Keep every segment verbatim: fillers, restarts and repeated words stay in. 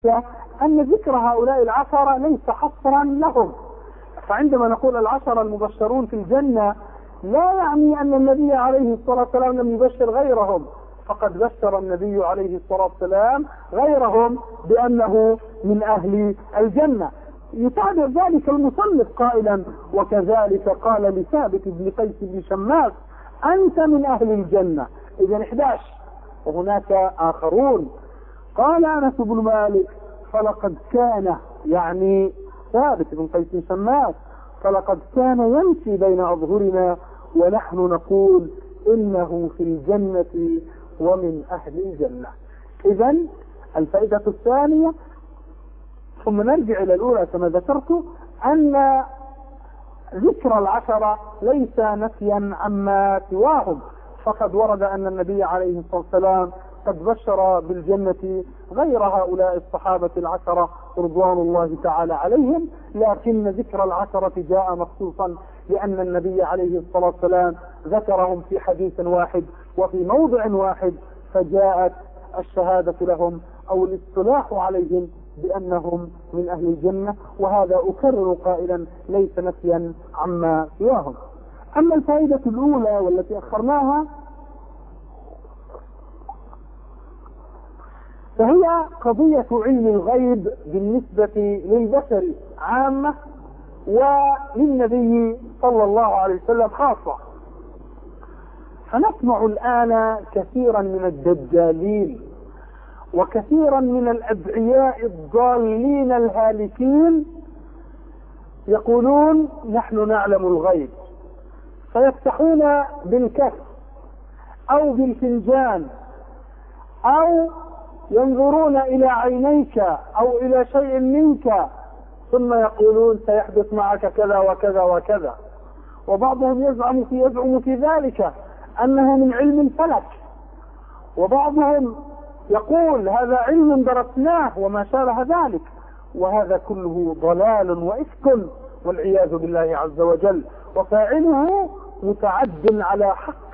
أن ذكر هؤلاء العشرة ليس حصرا لهم. فعندما نقول العشرة المبشرون في الجنة لا يعني أن النبي عليه الصلاة والسلام لم يبشر غيرهم، فقد بشر النبي عليه الصلاة والسلام غيرهم بأنه من أهل الجنة. يتابع ذلك المصنف قائلا: وكذلك قال لثابت بن قيس بن شماس: أنت من أهل الجنة. إذن إحدى عشر، وهناك آخرون. قال أنس بن مالك: فلقد كان، يعني ثابت بن قيس بن شماس، فلقد كان يمشي بين أظهرنا ونحن نقول إنه في الجنة ومن أهل الجنة. إذن الفائدة الثانية، ثم نرجع إلى الأولى كما ذكرت، أن ذكر العشرة ليس نفيا عما سواهم، فقد ورد أن النبي عليه الصلاة والسلام قد بشر بالجنة غير هؤلاء الصحابة العشرة رضوان الله تعالى عليهم، لكن ذكر العشرة جاء مخصوصا لأن النبي عليه الصلاة والسلام ذكرهم في حديث واحد وفي موضع واحد، فجاءت الشهادة لهم أو الاصطلاح عليهم بأنهم من أهل الجنة، وهذا أكرر قائلا ليس نفيا عما سواهم. أما الفائدة الأولى والتي أخرناها فهي قضية علم الغيب بالنسبة للبشر عامة وللنبي صلى الله عليه وسلم خاصة. فنسمع الآن كثيرا من الدجالين وكثيرا من الأدعياء الضالين الهالكين يقولون نحن نعلم الغيب، فيفتحون بالكف أو بالفنجان أو ينظرون إلى عينيك أو إلى شيء منك ثم يقولون سيحدث معك كذا وكذا وكذا. وبعضهم يزعم في يزعم في ذلك أنه من علم الفلك، وبعضهم يقول هذا علم درسناه وما شابه ذلك، وهذا كله ضلال وإفك والعياذ بالله عز وجل، وفاعله متعد على حق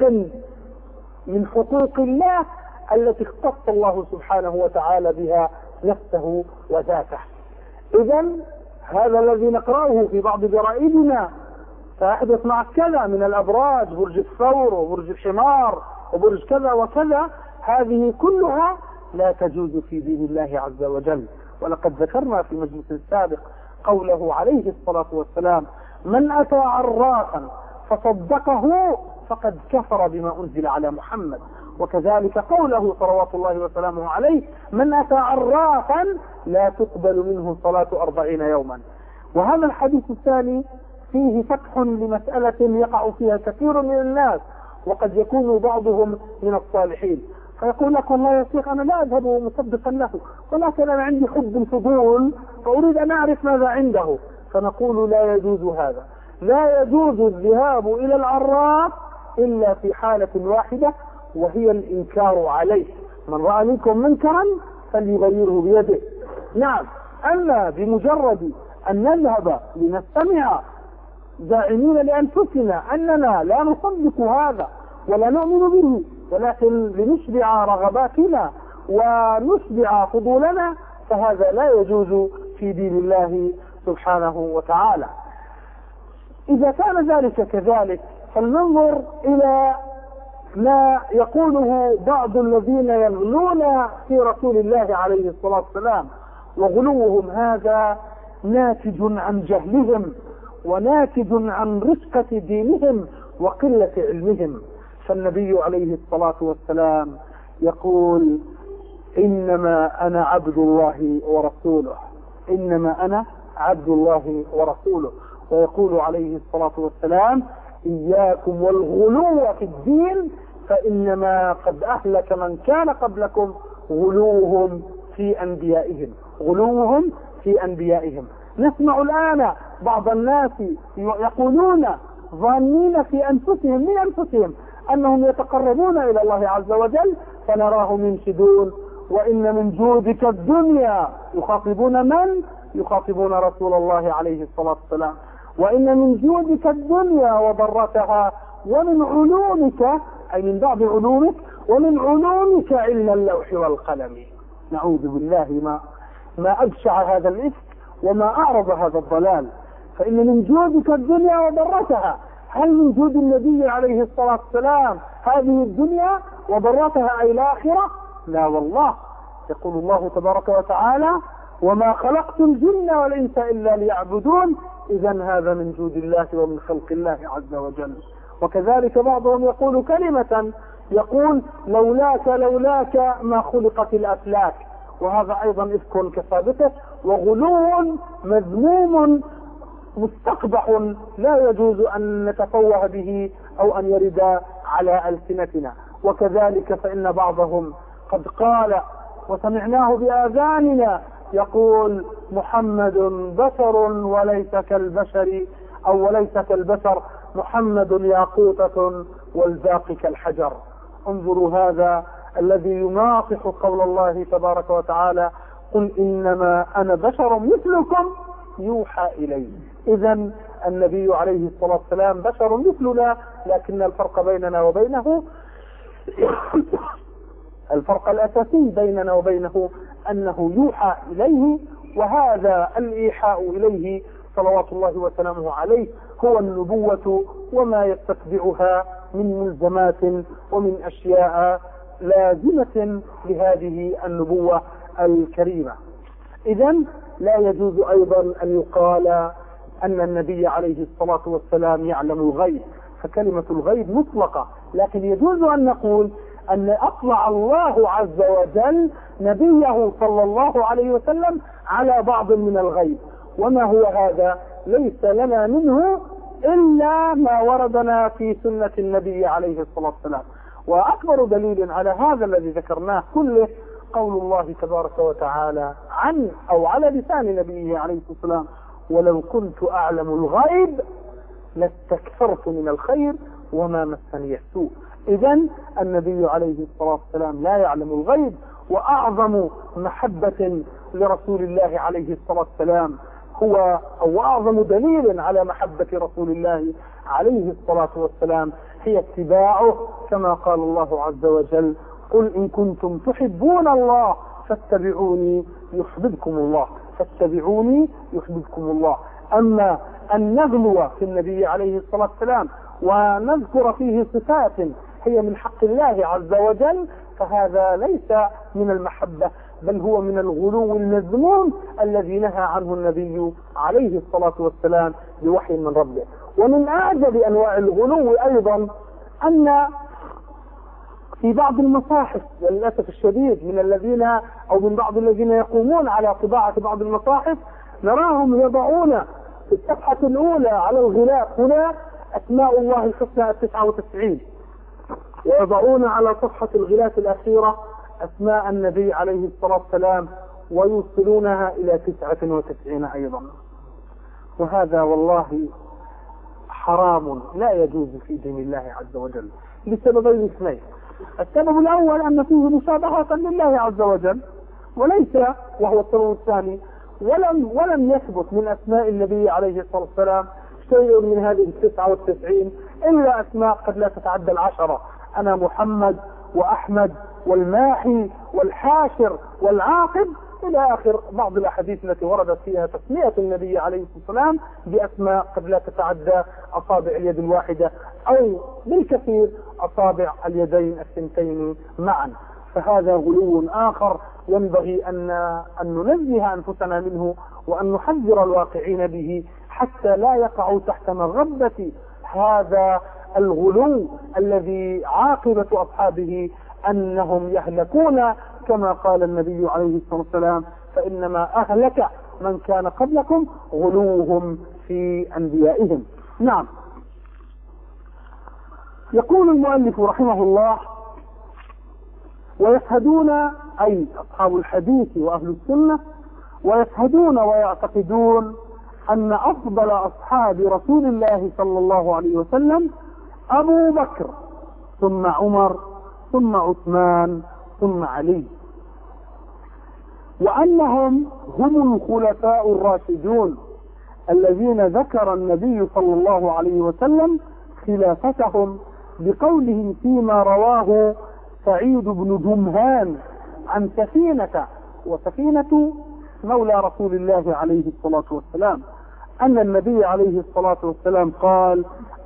من حقوق الله التي اختص الله سبحانه وتعالى بها نفسه وذاته. إذن هذا الذي نقرأه في بعض جرائدنا سيحدث مع كذا من الأبراج، برج الثور وبرج الحمار وبرج كذا وكذا، هذه كلها لا تجوز في دين الله عز وجل. ولقد ذكرنا في مجلس السابق قوله عليه الصلاة والسلام: من أتى عرافا فصدقه فقد كفر بما أنزل على محمد. وكذلك قوله صلوات الله وسلامه عليه: من أتى عرافا لا تقبل منه صلاة أربعين يوما. وهذا الحديث الثاني فيه فتح لمسألة يقع فيها كثير من الناس، وقد يكون بعضهم من الصالحين، فيقول لك والله يا شيخ أنا لا أذهب مصدقا له، ولكن أنا عندي حب الفضول فأريد أن أعرف ماذا عنده. فنقول لا يجوز هذا، لا يجوز الذهاب إلى العراف إلا في حالة واحدة، وهي الإنكار عليه. من رأى منكم منكرا فليغيره بيده. نعم، أما بمجرد أن نذهب لنستمع زاعمين لأنفسنا أننا لا نصدق هذا ولا نؤمن به، ولكن لنشبع رغباتنا ونشبع فضولنا، فهذا لا يجوز في دين الله سبحانه وتعالى. إذا كان ذلك كذلك فلننظر إلى ما يقوله بعض الذين يغلون في رسول الله عليه الصلاة والسلام، وغلوهم هذا ناتج عن جهلهم وناتج عن رشقة دينهم وقلة علمهم. فالنبي عليه الصلاة والسلام يقول: إنما أنا عبد الله ورسوله، إنما أنا عبد الله ورسوله. ويقول عليه الصلاة والسلام: إياكم والغلو في الدين فإنما قد أهلك من كان قبلكم غلوهم في أنبيائهم، غلوهم في أنبيائهم. نسمع الآن بعض الناس يقولون ظانين في أنفسهم من أنفسهم أنهم يتقربون إلى الله عز وجل، فنراهم ينشدون: وإن من جودك الدنيا. يخاطبون من؟ يخاطبون رسول الله عليه الصلاة والسلام. وإن من جودك الدنيا وضرتها، ومن علومك، أي من بعض علومك، ومن علومك علم اللوح والقلم. نعوذ بالله ما ما أبشع هذا الإفك وما أعرض هذا الضلال. فإن من جودك الدنيا وضرتها. هل من جود النبي عليه الصلاة والسلام هذه الدنيا وضرتها أي الآخرة؟ لا والله. يقول الله تبارك وتعالى: وما خلقت الجن والإنس إلا ليعبدون. إذا هذا من جود الله ومن خلق الله عز وجل. وكذلك بعضهم يقول كلمة، يقول: لولاك لولاك ما خلقت الأفلاك. وهذا أيضا إفك كثابته وغلو مذموم مستقبح لا يجوز أن نتفوه به أو أن يرد على ألسنتنا. وكذلك فإن بعضهم قد قال وسمعناه بآذاننا يقول: محمد بشر وليس كالبشر، أو وليس كالبشر، محمد ياقوتة والباقي كالحجر. انظروا هذا الذي يناطح قول الله تبارك وتعالى: قل إنما أنا بشر مثلكم يوحى إلي. إذن النبي عليه الصلاة والسلام بشر مثلنا، لكن الفرق بيننا وبينه الفرق الأساسي بيننا وبينه أنه يوحى إليه، وهذا الإيحاء إليه صلوات الله وسلامه عليه هو النبوة وما يستتبعها من ملزمات ومن أشياء لازمة لهذه النبوة الكريمة. إذن لا يجوز أيضا أن يقال أن النبي عليه الصلاة والسلام يعلم الغيب، فكلمة الغيب مطلقة، لكن يجوز أن نقول أن أطلع الله عز وجل نبيه صلى الله عليه وسلم على بعض من الغيب. وما هو هذا؟ ليس لنا منه إلا ما وردنا في سنة النبي عليه الصلاة والسلام. وأكبر دليل على هذا الذي ذكرناه كله قول الله تبارك وتعالى عن أو على لسان نبيه عليه الصلاة والسلام: ولو كنت أعلم الغيب لاستكثرت من الخير وما مسني السوء. إذن النبي عليه الصلاة والسلام لا يعلم الغيب. وأعظم محبة لرسول الله عليه الصلاة والسلام هو أو أعظم دليل على محبة رسول الله عليه الصلاة والسلام هي اتباعه، كما قال الله عز وجل: قل إن كنتم تحبون الله فاتبعوني يحببكم الله، فاتبعوني يحببكم الله. أما أن نغلو في النبي عليه الصلاة والسلام ونذكر فيه صفات هي من حق الله عز وجل فهذا ليس من المحبة، بل هو من الغلو المذموم الذي نهى عنه النبي عليه الصلاة والسلام بوحي من ربه. ومن أعجب أنواع الغلو أيضا أن في بعض المصاحف، وللأسف الشديد، من الذين أو من بعض الذين يقومون على طباعة بعض المصاحف نراهم يضعون في الصفحة الأولى على الغلاف هنا أسماء الله الحسنى التسعة وتسعين، ويضعون على صفحة الغلاف الأخيرة أسماء النبي عليه الصلاة والسلام ويوصلونها إلى تسعة وتسعين أيضا. وهذا والله حرام لا يجوز في دين الله عز وجل لسببين اثنين. السبب الأول أن فيه مشابهة لله عز وجل، وليس وهو السبب الثاني ولم ولم يثبت من أسماء النبي عليه الصلاة والسلام شيء من هذه التسعة والتسعين إلا أسماء قد لا تتعدى العشرة: أنا محمد وأحمد والماحي والحاشر والعاقب إلى آخر بعض الأحاديث التي وردت فيها تسمية النبي عليه الصلاة والسلام بأسماء قد لا تتعدى أصابع اليد الواحدة أو بالكثير أصابع اليدين الثنتين معا. فهذا غلو آخر ينبغي أن أن ننزه أنفسنا منه وأن نحذر الواقعين به حتى لا يقعوا تحت مغبة هذا الغلو الذي عاقبة أصحابه أنهم يهلكون، كما قال النبي عليه الصلاة والسلام: فإنما أهلك من كان قبلكم غلوهم في أنبيائهم. نعم. يقول المؤلف رحمه الله: ويشهدون، أي أصحاب الحديث وأهل السنة، ويشهدون ويعتقدون أن أفضل أصحاب رسول الله صلى الله عليه وسلم أبو بكر ثم عمر ثم عثمان ثم علي، وأنهم هم الخلفاء الراشدون الذين ذكر النبي صلى الله عليه وسلم خلافتهم بقوله فيما رواه سعيد بن جمهان عن سفينة، وسفينة مولى رسول الله عليه الصلاة والسلام أن النبي عليه الصلاة والسلام قال: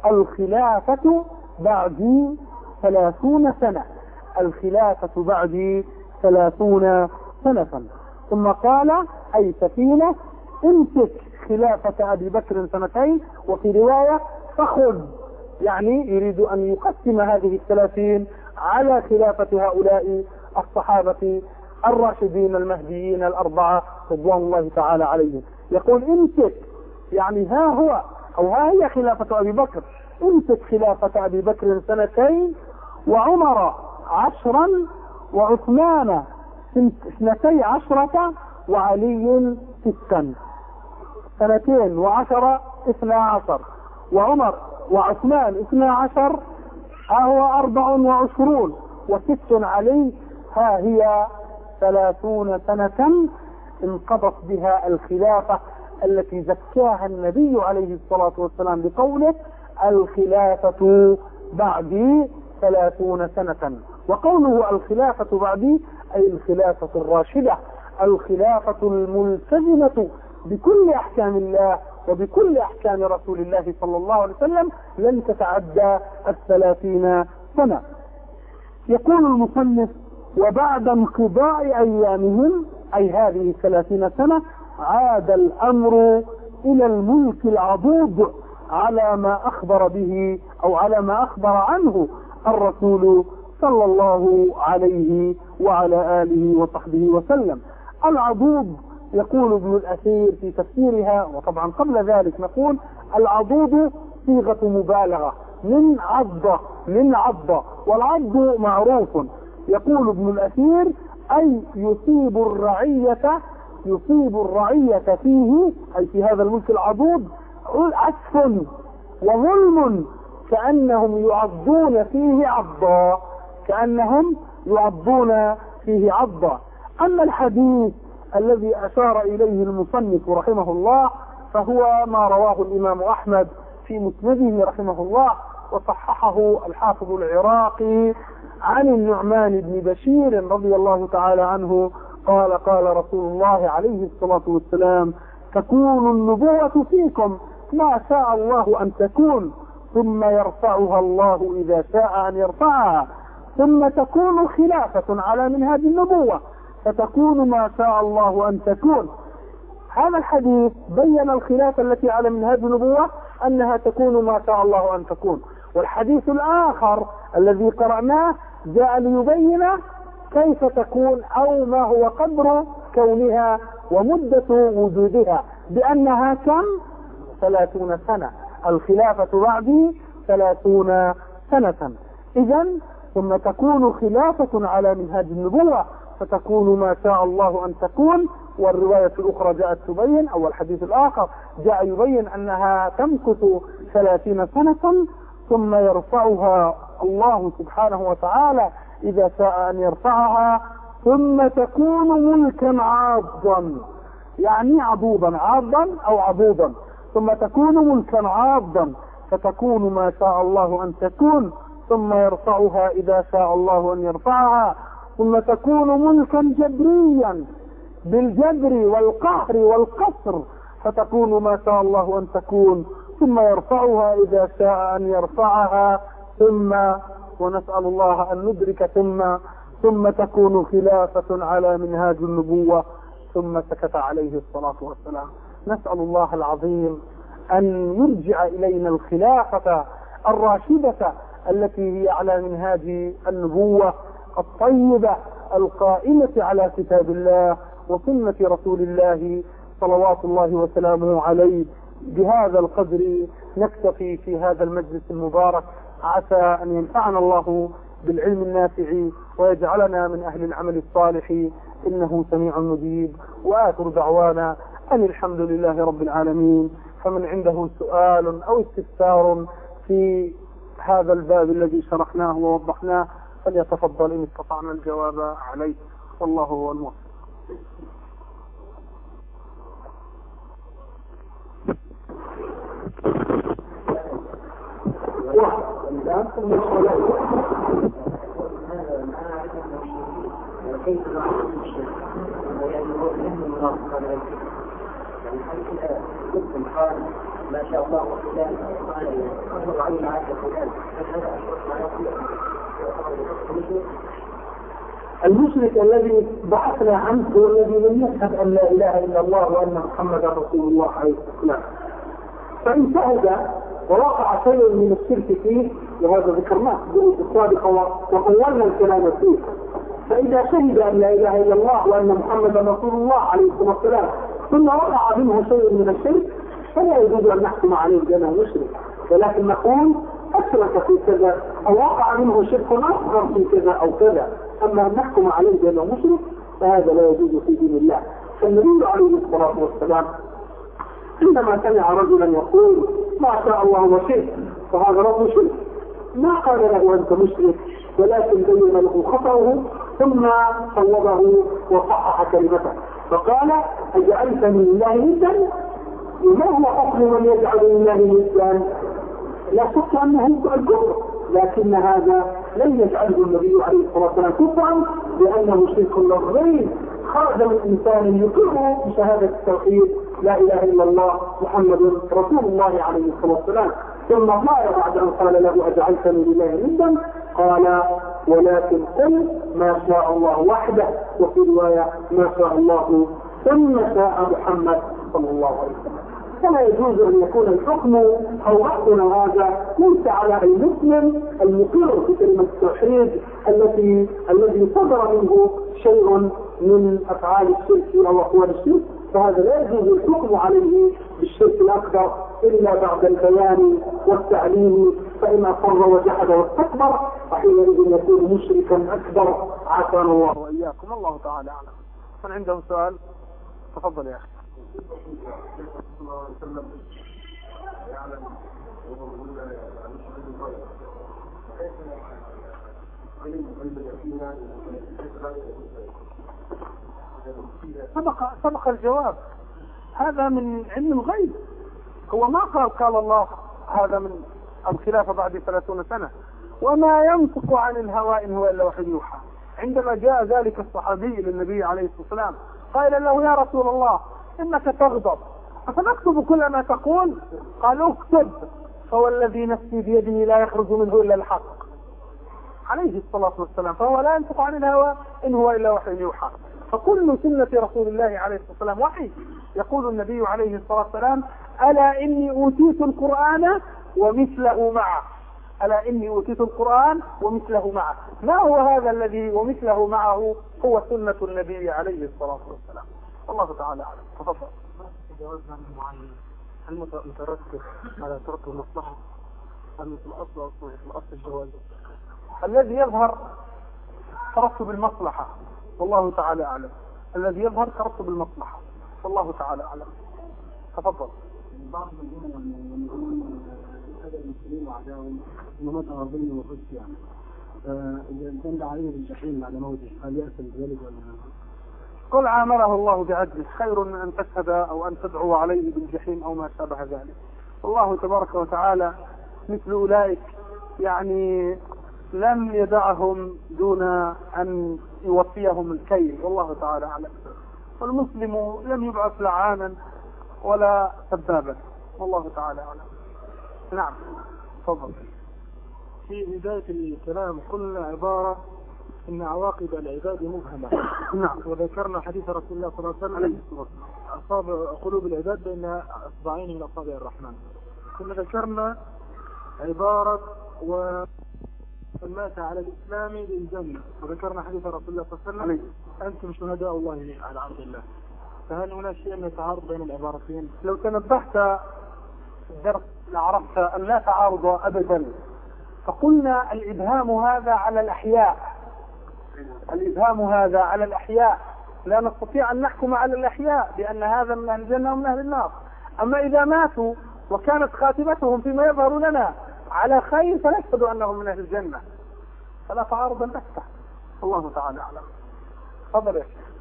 الخلافة بعدي ثلاثون سنة، الخلافة بعدي ثلاثون سنة. ثم قال: أي سفينة امسك خلافة أبي بكر سنتين، وفي رواية فخذ، يعني يريد أن يقسم هذه الثلاثين على خلافة هؤلاء الصحابة الراشدين المهديين الأربعة رضوان الله تعالى عليهم. يقول امسك، يعني ها هو أو ها هي خلافة أبي بكر، امسك خلافة أبي بكر سنتين، وعمر عشرا، وعثمان اثنتي عشرة، وعلي ستا. سنتين وعشرة اثنى عشر، وعمر وعثمان اثنى عشر، ها هو أربع وعشرون، وست علي، ها هي ثلاثون سنة انقضت بها الخلافة التي زكاها النبي عليه الصلاة والسلام بقوله: الخلافة بعدي ثلاثون سنة. وقوله الخلافة بعدي أي الخلافة الراشدة، الخلافة الملتزمة بكل أحكام الله وبكل أحكام رسول الله صلى الله عليه وسلم، لن تتعدى الثلاثين سنة. يقول المصنف: وبعد انقضاء أيامهم، أي هذه الثلاثين سنة، عاد الأمر إلى الملك العضوض على ما أخبر به أو على ما أخبر عنه الرسول صلى الله عليه وعلى آله وصحبه وسلم. العضوض، يقول ابن الأثير في تفسيرها، وطبعا قبل ذلك نقول العضوض صيغة مبالغة من عضة، من عضة، والعض معروف. يقول ابن الأثير: أي يصيب الرعية، يصيب الرعية فيه، أي في هذا الملك العضوض، عسف وظلم، كأنهم يعضون فيه عضا، كأنهم يعضون فيه عضا. أما الحديث الذي أشار إليه المصنف رحمه الله فهو ما رواه الإمام أحمد في مسنده رحمه الله، وصححه الحافظ العراقي عن النعمان بن بشير رضي الله تعالى عنه قال: قال رسول الله عليه الصلاة والسلام: تكون النبوة فيكم ما شاء الله أن تكون، ثم يرفعها الله إذا شاء أن يرفعها، ثم تكون خلافة على منهاج النبوة، فتكون ما شاء الله أن تكون. هذا الحديث بين الخلافة التي على منهاج النبوة أنها تكون ما شاء الله أن تكون. والحديث الآخر الذي قرأناه جاء ليبين كيف تكون أو ما هو قدر كونها ومدة وجودها، بأنها كم؟ ثلاثون سنة، الخلافة بعدي ثلاثون سنة. إذن ثم تكون خلافة على منهاج النبوة، فتكون ما شاء الله أن تكون. والرواية الأخرى جاءت تبين، أو الحديث الآخر جاء يبين أنها تمكث ثلاثين سنة، ثم يرفعها الله سبحانه وتعالى إذا شاء أن يرفعها، ثم تكون ملكا عاضا، يعني عضوضا، عاضا أو عضوضا، ثم تكون ملكا عاضا، فتكون ما شاء الله أن تكون، ثم يرفعها إذا شاء الله أن يرفعها، ثم تكون ملكا جبريا بالجبر والقهر والقصر، فتكون ما شاء الله أن تكون، ثم يرفعها إذا شاء أن يرفعها، ثم ونسأل الله أن ندرك ثم ثم تكون خلافة على منهاج النبوة. ثم سكت عليه الصلاة والسلام. نسأل الله العظيم أن يرجع إلينا الخلافة الراشدة التي هي على منهاج النبوة الطيبة القائمة على كتاب الله وسنة رسول الله صلوات الله وسلامه عليه. بهذا القدر نكتفي في هذا المجلس المبارك، عسى أن ينفعنا الله بالعلم النافع ويجعلنا من أهل العمل الصالح، إنه سميع مجيب. وآخر دعوانا أن الحمد لله رب العالمين. فمن عنده سؤال أو استفسار في هذا الباب الذي شرحناه ووضحناه فليتفضل إن استطعنا الجواب عليه، والله هو الموفق. كيف نعرف الشيء؟ يعني هو فهم المراد قال يعني هل مسلم قال ما شاء الله وفلان قال أشهر عين عاد فلان فهذا المشرك الذي بحثنا عنه هو الذي لم يشهد أن لا إله إلا الله وأن محمدا رسول الله عليه السلام. فإن شهد ووقع شيء من الشرك فيه وهذا ذكرناه بالدروس السابقة وطولنا الكلام فيه، فإذا شهد أن لا إله إلا الله وأن محمدا رسول الله عليه الصلاة والسلام ثم وقع منه شيء من الشرك فلا يجوز أن نحكم عليه بأنه مشرك، ولكن نقول أشرك في كذا أو وقع منه شرك أصغر في كذا أو كذا، أما أن نحكم عليه بأنه مشرك فهذا لا يجوز في دين الله. فالنبي عليه الصلاة والسلام عندما سمع رجلا يقول ما شاء الله وشئت فهذا رب مشرك ما قال له أنت مشرك، ولكن بين له خطأه ثم صوبه وصحح كلمته فقال أجعلتني لله ندا؟ وما هو حكم من يجعل لله ندا؟ لا شك أنه الكفر، لكن هذا لم يجعله النبي عليه الصلاة والسلام كفرا لأنه شرك لفظي خرج من إنسان يقر بشهادة التوحيد لا إله إلا الله محمد رسول الله عليه الصلاة والسلام، ثم قال بعد أن قال له أجعلتني لله ندا قال ولكن قل ما شاء الله وحده، وفي رواية ما شاء الله ثم شاء محمد صلى الله عليه وسلم. فلا يجوز أن يكون الحكم أو رأينا هذا ليس على المسلم المقر بكلمة التوحيد التي الذي صدر منه شيء من أفعال الشرك أو أقوال الشرك، فهذا لا يجوز الحكم عليه بالشرك الأكبر إلا بعد البيان والتعليم، فإن أصر وجحد واستكبر فحينئذ يكون مشركا أكبر عافانا الله وإياكم. الله تعالى أعلم. من عنده سؤال تفضل يا أخي. سبق سبق الجواب، هذا من علم الغيب، هو ما قال قال الله هذا من الخلافة بعد ثلاثون سنة، وما ينطق عن الهوى إن هو إلا وحي يوحى. عندما جاء ذلك الصحابي للنبي عليه الصلاة والسلام قال له يا رسول الله إنك تغضب أفنكتب كل ما تقول؟ قال اكتب فوالذي نفسي بيده لا يخرج منه إلا الحق عليه الصلاة والسلام، فهو لا ينطق عن الهوى إن هو إلا وحي يوحى. فكل سنة رسول الله عليه الصلاة والسلام وحي. يقول النبي عليه الصلاة والسلام ألا إني أوتيت القرآن ومثله معه، ألا إني أوتيت القرآن ومثله معه. ما هو هذا الذي ومثله معه؟ هو سنة النبي عليه الصلاة والسلام. الله تعالى أعلم. تفضل. جوازنا معين هل مترتب على ترك المصلحة أم في الأصل أصلا في الأصل الجواز؟ الذي يظهر ترتب المصلحة والله تعالى أعلم، الذي يظهر ترتب المصلحة والله تعالى أعلم. تفضل. بعض الذين يقولون هذا المسلمين وعداهم إنما تغضبني وخذت يعني إذا كان عليه بالجحيم بعد موته هل يأثم بذلك ولا؟ قل عامله الله بعدله خير من أن تشهد أو أن تدعو عليه بالجحيم أو ما شابه ذلك. والله تبارك وتعالى مثل أولئك يعني لم يدعهم دون أن يوفيهم الكيل والله تعالى أعلم. والمسلم لم يبعث لعانا ولا سبابا والله تعالى أعلم. نعم تفضل. في بداية الكلام قلنا عبارة إن عواقب العباد مبهمة. نعم. وذكرنا حديث رسول الله صلى الله عليه وسلم أصاب قلوب العباد بين أصبعين من أصابع الرحمن. ثم ذكرنا عبارة و مات على الإسلام بالجنة، وذكرنا حديث رسول الله صلى الله عليه وسلم أنتم شهداء الله على عرض الله. فهل هناك شيء يتعارض بين العبارتين؟ لو تنبهت في الدرس لعرفت أن لا تعارض أبدا. فقلنا الإبهام هذا على الأحياء، الإبهام هذا على الأحياء، لا نستطيع أن نحكم على الأحياء بأن هذا من أهل الجنة ومن أهل النار. أما إذا ماتوا وكانت خاتمتهم فيما يظهر لنا على خير فنشهد أنهم من أهل الجنة، فلا تعارض النفس. الله تعالى أعلم. تفضل يا شيخ.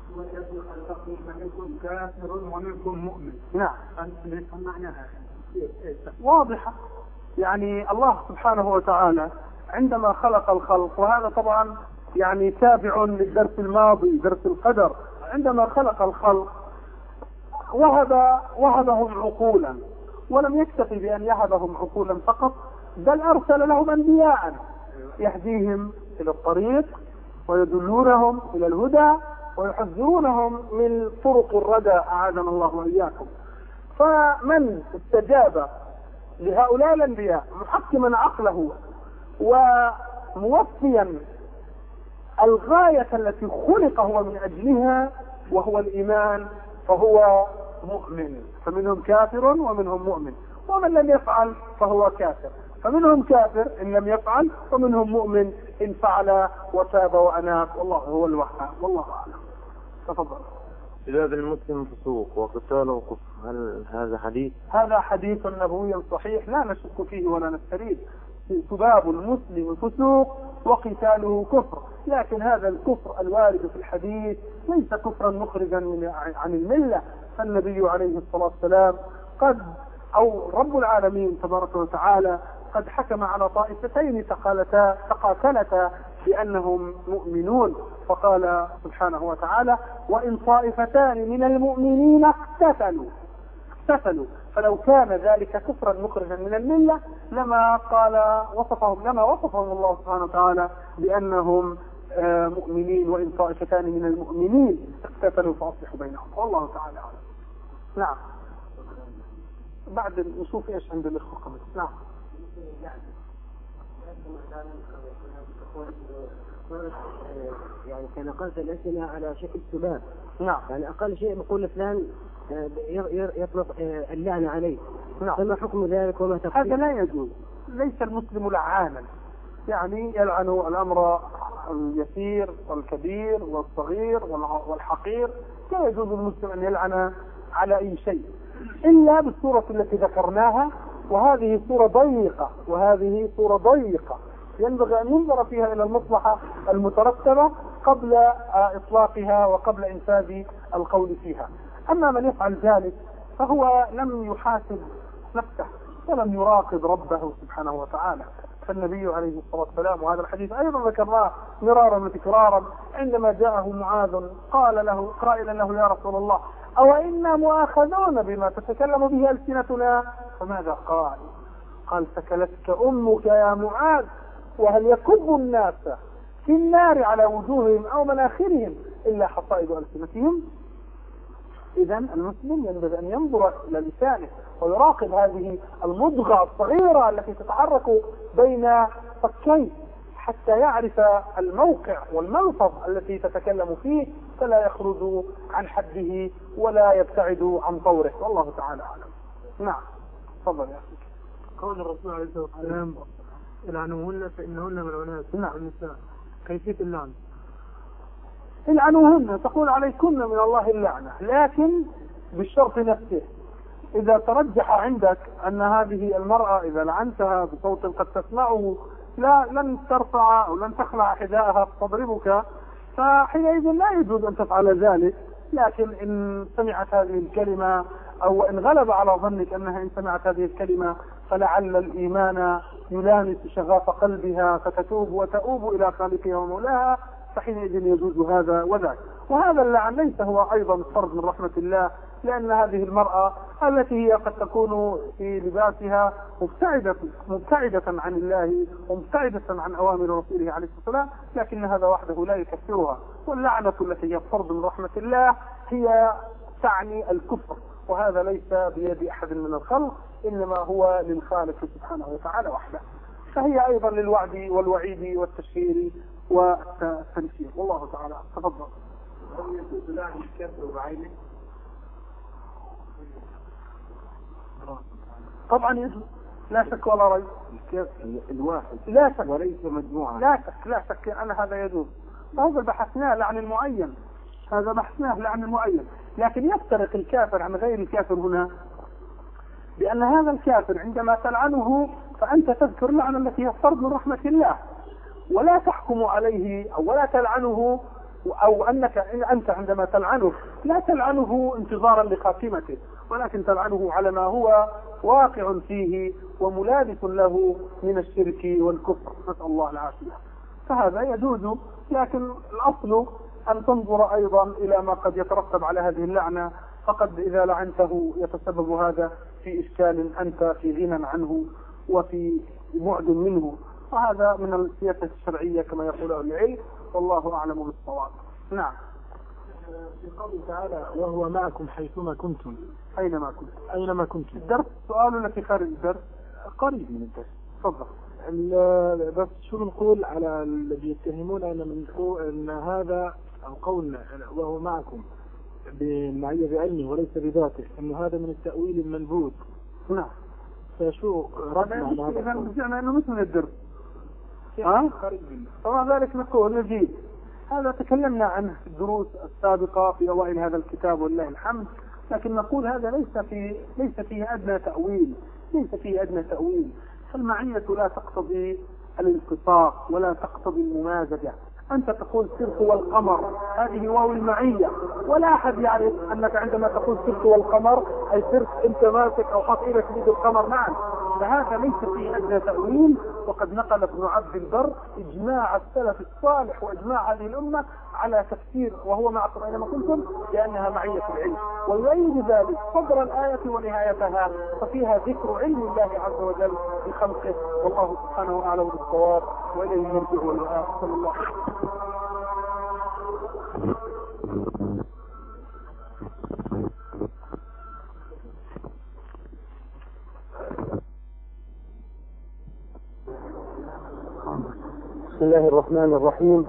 منكم كافر ومنكم مؤمن. نعم. ليس معناها واضحة. يعني الله سبحانه وتعالى عندما خلق الخلق، وهذا طبعا يعني تابع للدرس الماضي درس القدر. عندما خلق الخلق وهب وهبهم عقولا، ولم يكتفي بأن يهبهم عقولا فقط، بل أرسل لهم أنبياء يهديهم إلى الطريق ويدلونهم إلى الهدى ويحذرونهم من طرق الردى، أعاذنا الله وإياكم. فمن استجاب لهؤلاء الأنبياء محكما عقله وموفيا الغاية التي خلق هو من أجلها وهو الإيمان فهو مؤمن. فمنهم كافر ومنهم مؤمن، ومن لم يفعل فهو كافر. فمنهم كافر إن لم يفعل، ومنهم مؤمن إن فعل وتاب وأناب، والله هو الوهاب، والله أعلم. تفضل. سباب المسلم فسوق وقتاله كفر، هل هذا حديث؟ هذا حديث نبوي صحيح لا نشك فيه ولا نستريد. سباب المسلم فسوق وقتاله كفر، لكن هذا الكفر الوارد في الحديث ليس كفرا مخرجا من عن الملة. فالنبي عليه الصلاة والسلام قد أو رب العالمين تبارك وتعالى قد حكم على طائفتين تقاتلتا تقاتلتا بأنهم مؤمنون، فقال سبحانه وتعالى: وإن طائفتان من المؤمنين اقتتلوا اقتتلوا. فلو كان ذلك كفرا مخرجا من الملة لما قال وصفهم لما وصفهم الله سبحانه وتعالى بأنهم مؤمنين. وإن طائفتان من المؤمنين اقتتلوا فأصلحوا بينهم، والله تعالى أعلم. نعم. بعد نشوف ايش عند الاخوه قبل. نعم. يعني كان قصد الأسئلة على شكل سباب. نعم. يعني أقل شيء بقول فلان يطلق اللعنة عليه. نعم. فما حكم ذلك وما تفصيل؟ هذا لا يجوز. ليس المسلم لعانا، يعني يلعن الأمر اليسير والكبير والصغير والحقير. لا يجوز المسلم أن يلعن على أي شيء إلا بالصورة التي ذكرناها، وهذه صورة ضيقة وهذه صورة ضيقة ينبغي أن ينظر فيها إلى المصلحة المترتبة قبل إطلاقها وقبل إنفاذ القول فيها. أما من يفعل ذلك فهو لم يحاسب نفسه ولم يراقب ربه سبحانه وتعالى. فالنبي عليه الصلاة والسلام، وهذا الحديث أيضا ذكرناه مرارا وتكرارا، عندما جاءه معاذ قال له قائلا له: يا رسول الله، أو إنا مؤاخذون بما تتكلم به ألسنتنا؟ فماذا قال؟ قال: سكلتك أمك يا معاذ، وهل يكب الناس في النار على وجوههم أو مناخرهم إلا حصائد ألسنتهم؟ إذا المسلم ينبغي أن ينظر إلى لسانه ويراقب هذه المضغة الصغيرة التي تتحرك بين فكيه حتى يعرف الموقع والملفظ التي تتكلم فيه، فلا يخرج عن حده ولا يبتعد عن طوره، والله تعالى أعلم. نعم. تفضل يا أخي. قول الرسول عليه الصلاة والسلام: العنوهن فإنهن ملعونات. نعم. النساء كيفية اللعن؟ العنوهن تقول عليكن من الله اللعنة، لكن بالشرط نفسه. إذا ترجح عندك أن هذه المرأة إذا لعنتها بصوت قد تسمعه لا لن ترفع أو لن تخلع حذاءها فتضربك، فحينئذ لا يجوز أن تفعل ذلك. لكن إن سمعت هذه الكلمة أو إن غلب على ظنك أنها إن سمعت هذه الكلمة فلعل الإيمان يلامس شغاف قلبها فتتوب وتؤوب إلى خالقها ومولاها، فحينئذ يجوز هذا وذاك. وهذا اللعن ليس هو أيضا فرض من رحمة الله، لأن هذه المرأة التي هي قد تكون في لباسها مبتعدة مبتعدة عن الله ومبتعدة عن أوامر رسوله عليه الصلاة والسلام، لكن هذا وحده لا يكفرها. واللعنة التي هي فرض من رحمة الله هي تعني الكفر، وهذا ليس بيد أحد من الخلق، إنما هو للخالق سبحانه وتعالى وحده. فهي أيضا للوعد والوعيد والتشهير والتنفير، والله تعالى. تفضل. هل يجوز لعن الكافر بعينه؟ طبعا يجوز، لا شك ولا ريب. الكافر الواحد لا شك وليس مجموعة. لا شك لا شك أن هذا يجوز. فهذا بحثناه لعن المعين، هذا بحثناه لعن المعين. لكن يفترق الكافر عن غير الكافر هنا بأن هذا الكافر عندما تلعنه فأنت تذكر لعنة التي هي فرض من رحمة الله، ولا تحكم عليه أو ولا تلعنه، أو أنك أنت عندما تلعنه لا تلعنه انتظارا لخاتمته، ولكن تلعنه على ما هو واقع فيه وملابس له من الشرك والكفر، نسأل الله العافية. فهذا يجوز لكن الأصل أن تنظر أيضا إلى ما قد يترتب على هذه اللعنة، فقد إذا لعنته يتسبب هذا في إشكال أنت في غنى عنه وفي بعد منه، وهذا من السياسة الشرعية كما يقول أهل العلم، والله أعلم بالصواب. نعم. في قوله تعالى وهو معكم حيثما كنتم، أينما كنتم. أينما كنتم. الدرس سؤال لك خارج الدرس؟ قريب من الدرس. تفضل. بس شو بنقول على الذي يتهمون أن من أن هذا أو قولنا وهو معكم بالمعية بعلمه وليس بذاته، أن هذا من التأويل المنبوذ. نعم. فشو ردنا على هذا؟ إذا رجعنا إنه مثل الدرس. ها؟ طبعا ذلك نقول نجيب. هذا تكلمنا عنه في الدروس السابقة في أوائل هذا الكتاب ولله الحمد، لكن نقول هذا ليس في ليس فيه أدنى تأويل، ليس فيه أدنى تأويل. فالمعية لا تقتضي الالتصاق ولا تقتضي الممازجة. أنت تقول سرت والقمر، هذه واو المعية، ولا أحد يعرف أنك عندما تقول سرت والقمر أي سرت أنت ماسك أو حاط إيدك بيد القمر معا، فهذا ليس فيه أدنى تأويل. وقد نقل ابن عبد البر إجماع السلف الصالح وإجماع هذه الأمة على تفسير وهو معكم أينما كنتم لأنها معية العلم، ويؤيد ذلك صدر الآية ونهايتها، ففيها ذكر علم الله عز وجل بخلقه، والله سبحانه أعلم بالصواب، وإليه نرجع والآن صلى الله عليه وسلم. بسم الله الرحمن الرحيم.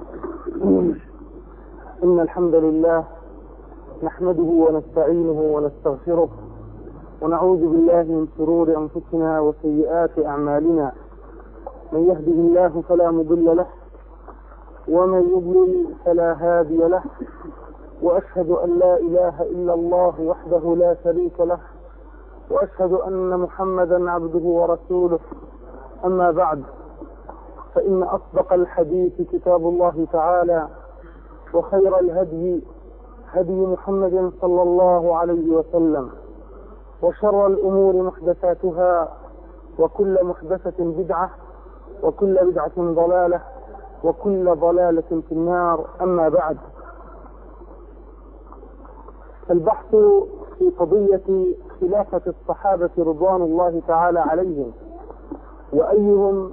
إن الحمد لله نحمده ونستعينه ونستغفره ونعوذ بالله من شرور أنفسنا وسيئات أعمالنا، من يهده الله فلا مضل له ومن يضلل فلا هادي له، وأشهد أن لا إله إلا الله وحده لا شريك له، وأشهد أن محمدا عبده ورسوله. أما بعد، فإن أصدق الحديث كتاب الله تعالى، وخير الهدي هدي محمد صلى الله عليه وسلم، وشر الأمور محدثاتها، وكل محدثة بدعة، وكل بدعة ضلالة، وكل ضلالة في النار. أما بعد، البحث في قضية خلافة الصحابة رضوان الله تعالى عليهم، وأيهم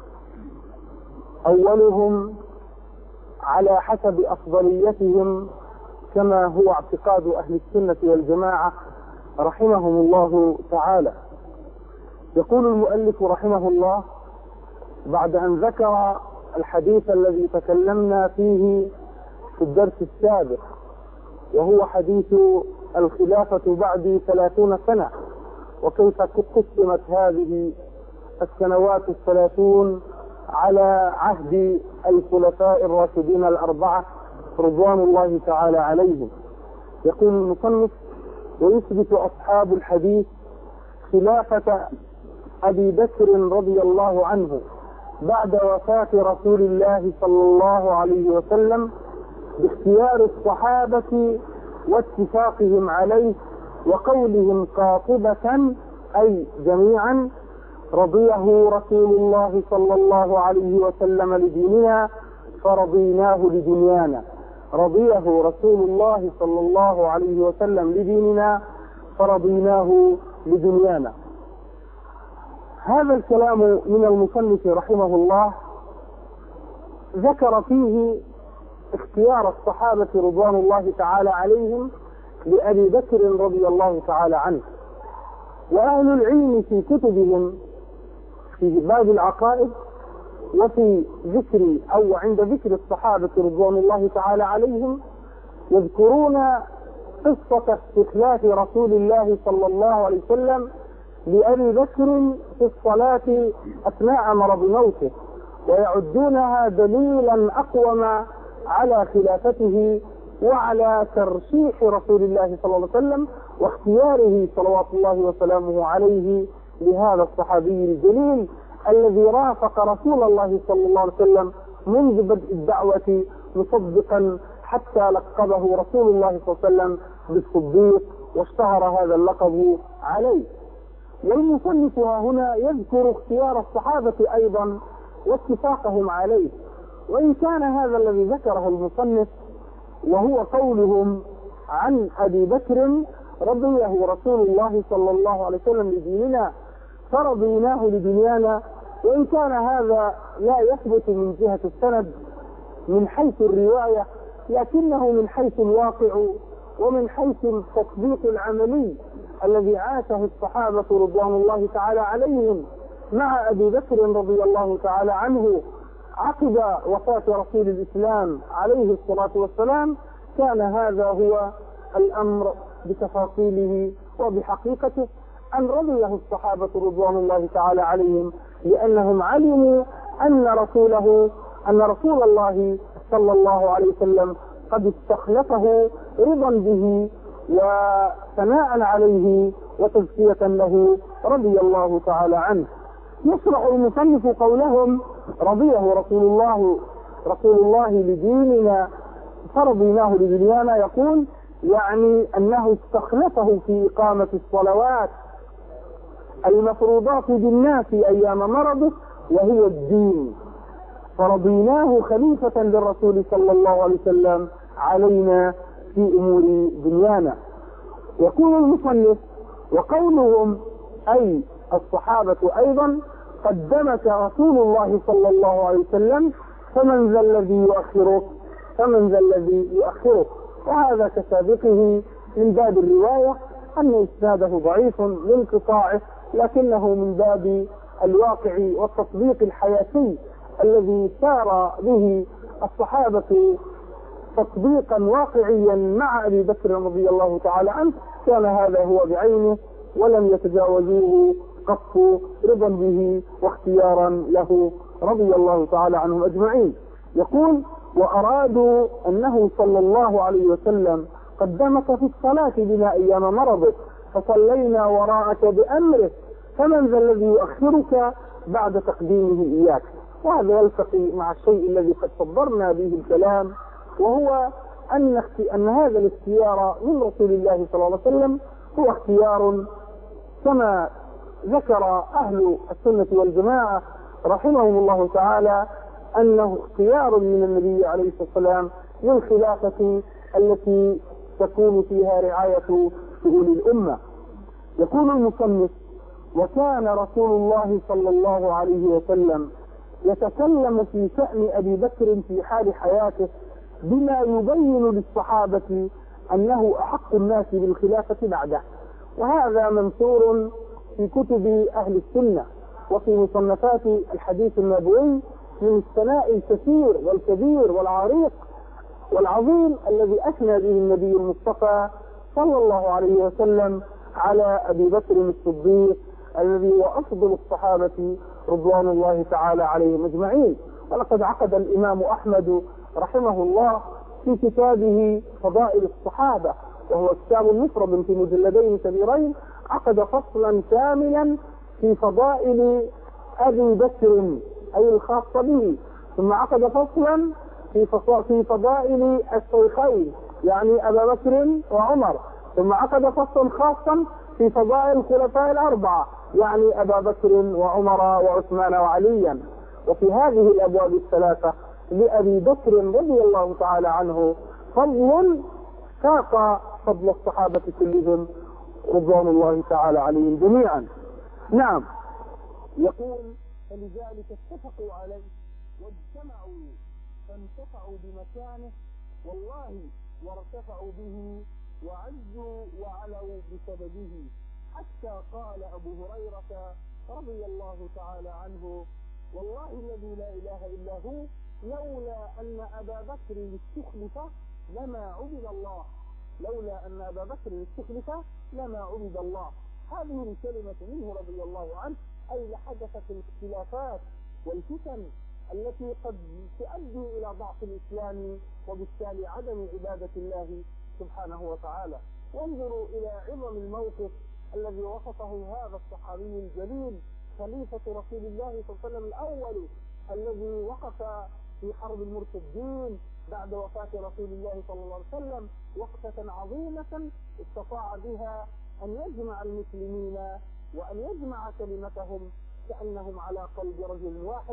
أولهم على حسب أفضليتهم كما هو اعتقاد أهل السنة والجماعة رحمهم الله تعالى. يقول المؤلف رحمه الله بعد أن ذكر الحديث الذي تكلمنا فيه في الدرس السابق، وهو حديث الخلافة بعد ثلاثون سنة، وكيف قسمت هذه السنوات الثلاثون على عهد الخلفاء الراشدين الأربعة رضوان الله تعالى عليهم. يقول المصنف: ويثبت أصحاب الحديث خلافة أبي بكر رضي الله عنه بعد وفاة رسول الله صلى الله عليه وسلم باختيار الصحابة واتفاقهم عليه وقولهم قاطبة أي جميعا: رضيه رسول الله صلى الله عليه وسلم لديننا فرضيناه لدنيانا. رضيه رسول الله صلى الله عليه وسلم لديننا فرضيناه لدنيانا. هذا الكلام من المصنف رحمه الله ذكر فيه اختيار الصحابة رضوان الله تعالى عليهم لأبي بكر رضي الله تعالى عنه. وأهل العلم في كتبهم في باب العقائد وفي ذكر أو عند ذكر الصحابة رضوان الله تعالى عليهم يذكرون قصة استخلاف رسول الله صلى الله عليه وسلم لأبي بكر في الصلاة أثناء مرض موته، ويعدونها دليلا أقوم على خلافته وعلى ترشيح رسول الله صلى الله عليه وسلم واختياره صلوات الله وسلامه عليه لهذا الصحابي الجليل الذي رافق رسول الله صلى الله عليه وسلم منذ بدء الدعوة مصدقا حتى لقبه رسول الله صلى الله عليه وسلم بالصديق واشتهر هذا اللقب عليه. والمصنف هنا يذكر اختيار الصحابة أيضا واتفاقهم عليه، وإن كان هذا الذي ذكره المصنف وهو قولهم عن أبي بكر رضيه رسول الله صلى الله عليه وسلم لديننا فرضيناه لدنيانا، وإن كان هذا لا يثبت من جهة السند من حيث الرواية، لكنه من حيث الواقع ومن حيث التطبيق العملي الذي عاشه الصحابة رضوان الله تعالى عليهم مع أبي بكر رضي الله تعالى عنه عقب وفاة رسول الإسلام عليه الصلاة والسلام، كان هذا هو الأمر بتفاصيله وبحقيقته، أن رضيه الصحابة رضوان الله تعالى عليهم لأنهم علموا أن رسوله أن رسول الله صلى الله عليه وسلم قد استخلفه رضا به وثناء عليه وتزكية له رضي الله تعالى عنه. يشرح المصنف قولهم رضيه رسول الله رسول الله لديننا فرضيناه لدنيانا، يقول يعني أنه استخلفه في إقامة الصلوات المفروضات بالناس أيام مرضه وهي الدين، فرضيناه خليفة للرسول صلى الله عليه وسلم علينا في أمور دنيانا. يقول المصنف وقولهم أي الصحابة أيضا قدمك رسول الله صلى الله عليه وسلم فمن ذا الذي يؤخرك فمن ذا الذي يؤخرك، وهذا كسابقه من باب الرواية أن إسناده ضعيف لانقطاعه، لكنه من باب الواقع والتطبيق الحياتي الذي سار به الصحابة تطبيقا واقعيا مع أبي بكر رضي الله تعالى عنه، كان هذا هو بعينه ولم يتجاوزوه قط رضا به واختيارا له رضي الله تعالى عنهم أجمعين. يقول وأرادوا أنه صلى الله عليه وسلم قدمك في الصلاة بنا أيام مرضك فصلينا وراءك بأمره فمن ذا الذي يؤخرك بعد تقديمه إياك. وهذا يلتقي مع الشيء الذي قد صدرنا به الكلام، وهو أن, أن هذا الاختيار من رسول الله صلى الله عليه وسلم هو اختيار كما ذكر أهل السنة والجماعة رحمهم الله تعالى أنه اختيار من النبي عليه الصلاة والسلام للخلافة التي تكون فيها رعاية شؤون الأمة. يقول المصنف وكان رسول الله صلى الله عليه وسلم يتكلم في شأن أبي بكر في حال حياته بما يبين للصحابة أنه أحق الناس بالخلافة بعده، وهذا منشور في كتب أهل السنة وفي مصنفات الحديث النبوي من الثناء الكثير والكبير والعريق والعظيم الذي أثنى به النبي المصطفى صلى الله عليه وسلم على أبي بكر الصديق الذي هو أفضل الصحابة رضوان الله تعالى عليهم أجمعين. ولقد عقد الإمام أحمد رحمه الله في كتابه فضائل الصحابة، وهو كتاب مفرد في مجلدين كبيرين، عقد فصلا كاملا في فضائل أبي بكر أي الخاصة به، ثم عقد فصلا في في فضائل الشيخين يعني أبا بكر وعمر، ثم عقد فصلا خاصا في فضائل الخلفاء الأربعة يعني أبا بكر وعمر وعثمان وعليا. وفي هذه الأبواب الثلاثة لأبي بكر رضي الله تعالى عنه فضل فاق فضل الصحابة كلهم رضوان الله تعالى عليهم جميعا. نعم. يقول فلذلك اتفقوا عليه واجتمعوا فانتفعوا بمكانه والله وارتفعوا به وعزوا وعلوا بسببه، حتى قال أبو هريرة رضي الله تعالى عنه والله الذي لا إله إلا هو لولا أن أبا بكر استخلف لما عبد الله لولا أن أبا بكر استخلف لما عبد الله. هذه الكلمة منه رضي الله عنه أي لحدثت الاختلافات والفتن التي قد تؤدي إلى ضعف الإسلام وبالتالي عدم عبادة الله سبحانه وتعالى. وانظروا إلى عظم الموقف الذي وصفه هذا الصحابي الجليل خليفة رسول الله صلى الله عليه وسلم الأول الذي وقف في حرب المرتدين بعد وفاة رسول الله صلى الله عليه وسلم وقفة عظيمة استطاع بها أن يجمع المسلمين وأن يجمع كلمتهم كأنهم على قلب رجل واحد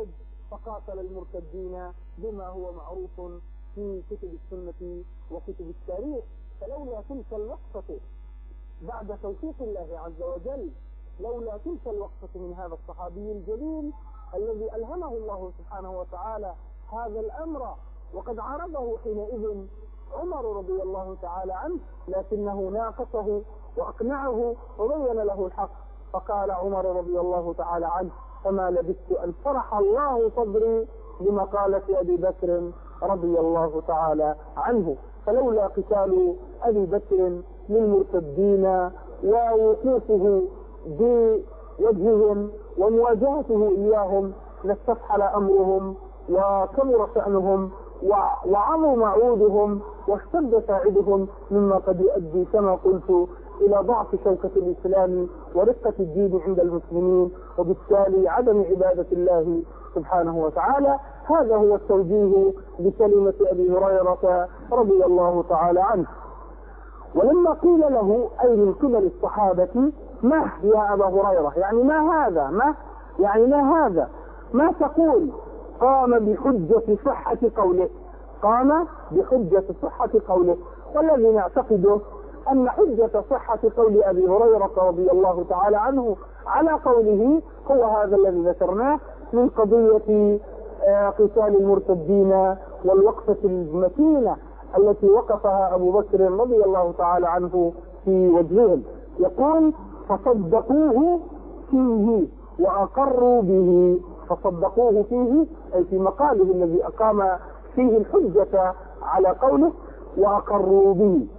فقاتل المرتدين بما هو معروف في كتب السنة وكتب التاريخ. فلولا تلك الوقفة بعد توفيق الله عز وجل، لولا تلك الوقفة من هذا الصحابي الجليل الذي ألهمه الله سبحانه وتعالى هذا الأمر، وقد عرضه حينئذ عمر رضي الله تعالى عنه، لكنه ناقشه وأقنعه وبين له الحق، فقال عمر رضي الله تعالى عنه: فما لبثت أن فرح الله صدري بمقالة أبي بكر رضي الله تعالى عنه. فلولا قتال أبي بكر للمرتدين ووقوفه بوجههم ومواجهته إياهم لاستفحل أمرهم وكبر شأنهم وعظم عودهم واشتد ساعدهم، مما قد يؤدي كما قلت إلى ضعف شوكة الإسلام ورقة الدين عند المسلمين، وبالتالي عدم عبادة الله سبحانه وتعالى. هذا هو التوجيه بكلمة أبي هريرة رضي الله تعالى عنه. ولما قيل له: أي من قبل الصحابة، ما يا أبا هريرة؟ يعني ما هذا؟ ما يعني ما هذا؟ ما تقول؟ قام بحجة صحة قوله، قام بحجة صحة قوله. والذي نعتقده أن حجة صحة قول أبي هريرة رضي الله تعالى عنه على قوله هو هذا الذي ذكرناه من قضية قتال المرتدين والوقفة المتينة التي وقفها أبو بكر رضي الله تعالى عنه في وجههم. يقول: فصدقوه فيه وأقروا به. فصدقوه فيه أي في مقاله الذي أقام فيه الحجة على قوله، وأقروا به.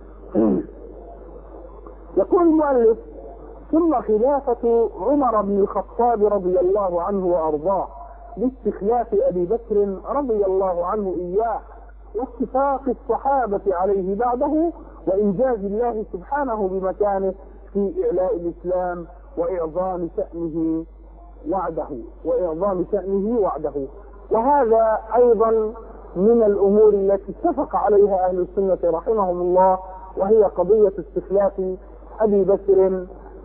يقول المؤلف: ثم خلافة عمر بن الخطاب رضي الله عنه وأرضاه باستخلاف أبي بكر رضي الله عنه إياه، واتفاق الصحابة عليه بعده، وإنجاز الله سبحانه بمكانه في إعلاء الإسلام وإعظام شأنه وعده وإعظام شأنه وعده. وهذا أيضا من الأمور التي اتفق عليها أهل السنة رحمهم الله، وهي قضية استخلاف أبي بكر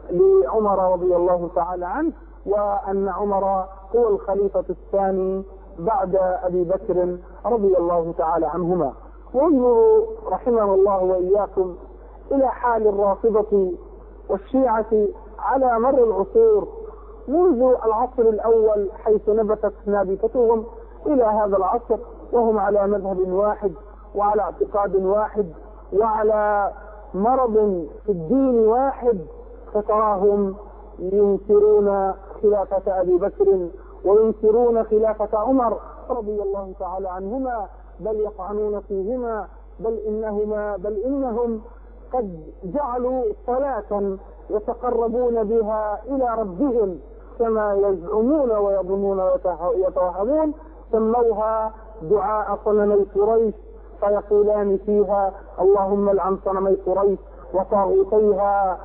لعمر رضي الله تعالى عنه، وأن عمر هو الخليفة الثاني بعد أبي بكر رضي الله تعالى عنهما. وانظروا رحمه الله وإياكم إلى حال الرافضة والشيعة على مر العصور، منذ العصر الأول حيث نبتت نابتتهم إلى هذا العصر، وهم على مذهب واحد وعلى اعتقاد واحد وعلى مرض في الدين واحد، فتراهم ينكرون خلافة أبي بكر وينكرون خلافة عمر رضي الله تعالى عنهما، بل يطعنون فيهما، بل إنهما بل إنهم قد جعلوا صلاة يتقربون بها إلى ربهم كما يزعمون ويظنون ويتوهمون، سموها دعاء صنمي قريش، فيقولان فيها: اللهم العن صنمي قريش وطاغوتيها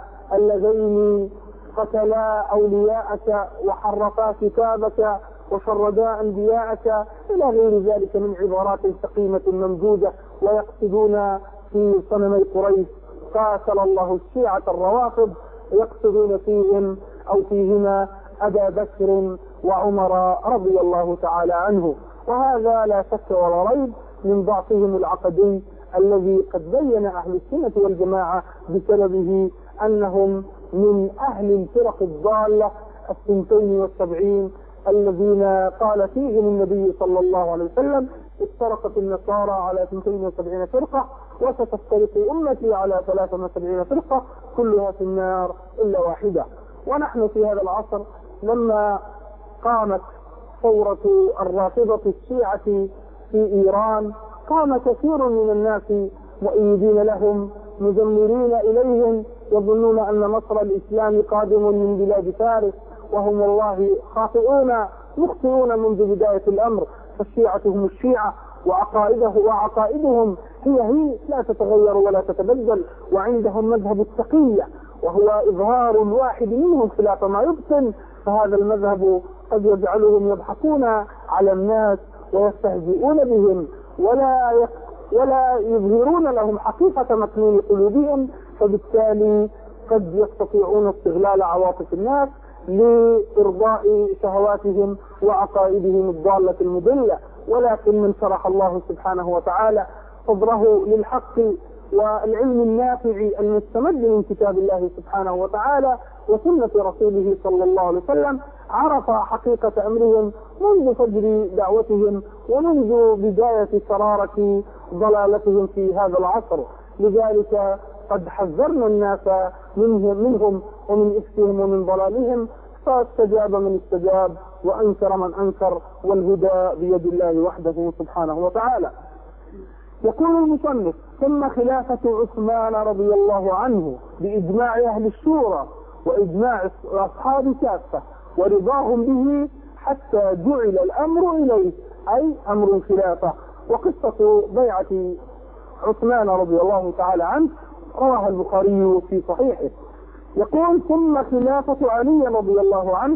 اللذين قتلا أولياءك وحرفا كتابك وشردا أنبياءك، إلى غير ذلك من عبارات سقيمة ممزوجة، ويقصدون في صنمي قريش قاتل الله الشيعة الروافض، يقصدون فيهم أو فيهما أبا بكر وعمر رضي الله تعالى عنه. وهذا لا شك ولا ريب من ضعفهم العقدي الذي قد بين أهل السنة والجماعة بسببه أنهم من أهل الفرق الضالة الثنتين والسبعين الذين قال فيهم النبي صلى الله عليه وسلم: افترقت النصارى على اثنتين وسبعين فرقة وستفترق أمتي على ثلاث وسبعين فرقة كلها في النار إلا واحدة. ونحن في هذا العصر لما قامت ثورة الرافضة الشيعة في إيران، قام كثير من الناس مؤيدين لهم مزمرين إليهم، يظنون أن نصر الإسلام قادم من بلاد فارس، وهم والله خاطئون مخطئون منذ بداية الأمر. فالشيعة هم الشيعة، وعقائده وعقائدهم هي هي لا تتغير ولا تتبدل، وعندهم مذهب التقية، وهو إظهار الواحد منهم خلاف ما يبطن. فهذا المذهب قد يجعلهم يضحكون على الناس ويستهزئون بهم، ولا ولا يظهرون لهم حقيقة مكنون قلوبهم، فبالتالي قد يستطيعون استغلال عواطف الناس لإرضاء شهواتهم وعقائدهم الضالة المضلة، ولكن من شرح الله سبحانه وتعالى صدره للحق والعلم النافع المستمد من كتاب الله سبحانه وتعالى وسنة رسوله صلى الله عليه وسلم عرف حقيقة أمرهم منذ فجر دعوتهم ومنذ بداية شرارة ضلالتهم في هذا العصر. لذلك قد حذرنا الناس منهم, منهم ومن إفكهم ومن ضلالهم، فاستجاب من استجاب وأنكر من أنكر، والهدى بيد الله وحده سبحانه وتعالى. يقول المصنف: ثم خلافة عثمان رضي الله عنه بإجماع أهل الشورى وإجماع أصحاب كافة ورضاهم به حتى جعل الأمر إليه، أي أمر الخلافة. وقصة بيعة عثمان رضي الله تعالى عنه رواها البخاري في صحيحه. يقول: ثم خلافة علي رضي الله عنه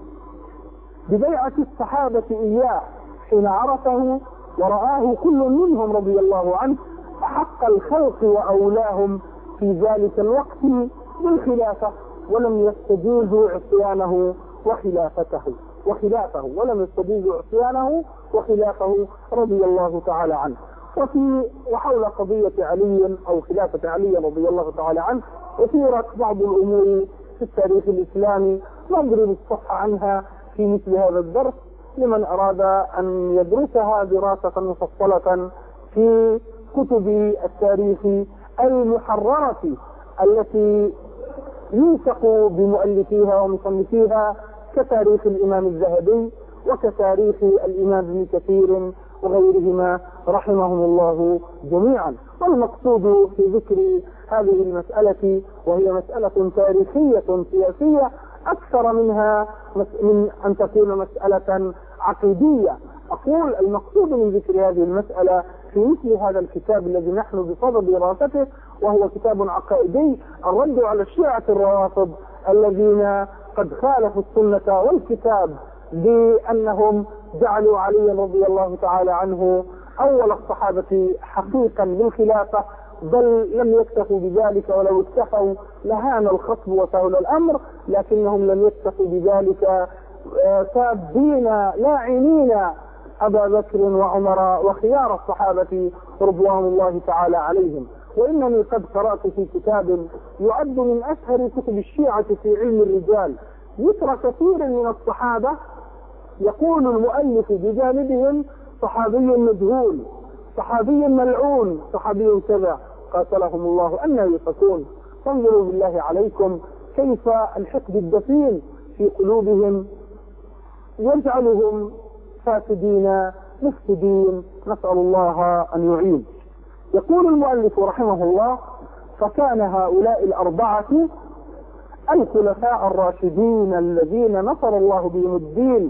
ببيعة الصحابة إياه حين عرفه ورآه كل منهم رضي الله عنه أحق الخلق وأولاهم في ذلك الوقت بالخلافة، ولم يستجيزوا عصيانه وخلافته وخلافه ولم يستجيزوا عصيانه وخلافه رضي الله تعالى عنه. وفي وحول قضية علي أو خلافة علي رضي الله تعالى عنه أثيرت بعض الأمور في التاريخ الإسلامي، نضرب الصفحة عنها في مثل هذا الدرس لمن أراد أن يدرسها دراسة مفصلة في كتب التاريخ المحررة التي يوثق بمؤلفيها ومصنفيها كتاريخ الإمام الذهبي وكتاريخ الإمام ابن كثير وغيرهما رحمهم الله جميعا. والمقصود في ذكر هذه المسألة وهي مسألة تاريخية سياسية أكثر منها من أن تكون مسألة عقيدية. أقول المقصود من ذكر هذه المسألة في مثل هذا الكتاب الذي نحن بصدد دراسته، وهو كتاب عقائدي، الرد على الشيعة الروافض الذين قد خالفوا السنة والكتاب بأنهم جعلوا علي رضي الله تعالى عنه أول الصحابة حقيقا بالخلافة، بل لم يكتفوا بذلك، ولو اكتفوا لهان الخطب وسهل الأمر، لكنهم لم يكتفوا بذلك، سابين لاعنين أبا بكر وعمر وخيار الصحابة رضوان الله تعالى عليهم. وإنني قد قرأت في كتاب يعد من أشهر كتب الشيعة في علم الرجال ذكر كثير من الصحابة يقول المؤلف بجانبهم صحابي مجهول، صحابي ملعون، صحابي كذا، قاتلهم الله أن يفكون. فانظروا بالله عليكم كيف الحقد الدفين في قلوبهم يجعلهم فاسدين مفسدين، نسأل الله أن يعين. يقول المؤلف رحمه الله: فكان هؤلاء الأربعة الخلفاء الراشدين الذين نصر الله بهم الدين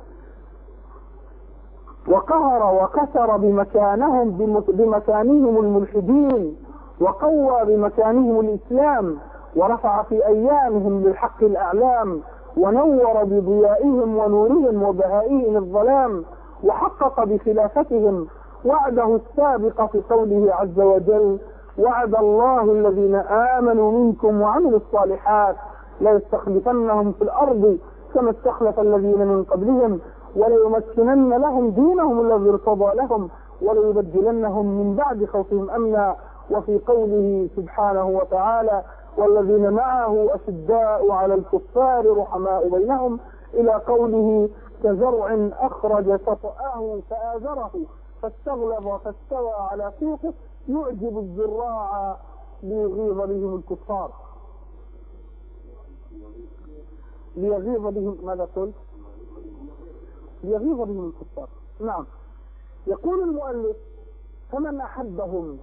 وقهر وكسر بمكانهم بمكانهم الملحدين وقوى بمكانهم الإسلام ورفع في أيامهم للحق الأعلام ونور بضيائهم ونورهم وبهائهم الظلام، وحقق بخلافتهم وعده السابق في قوله عز وجل: وعد الله الذين آمنوا منكم وعملوا الصالحات ليستخلفنهم في الأرض كما استخلف الذين من قبلهم وليمكنن لهم دينهم الذي ارتضى لهم وليبدلنهم من بعد خوفهم أمنا. وفي قوله سبحانه وتعالى: والذين معه أشداء على الكفار رحماء بينهم، إلى قوله: كزرع أخرج شطأه فآزره فاستغلظ فاستوى على سوقه يعجب الزراع ليغيظ بهم الكفار. ليغيظ بهم ماذا قلت؟ ليغيظ بهم الكفار. نعم. يقول المؤلف: فمن أحبهم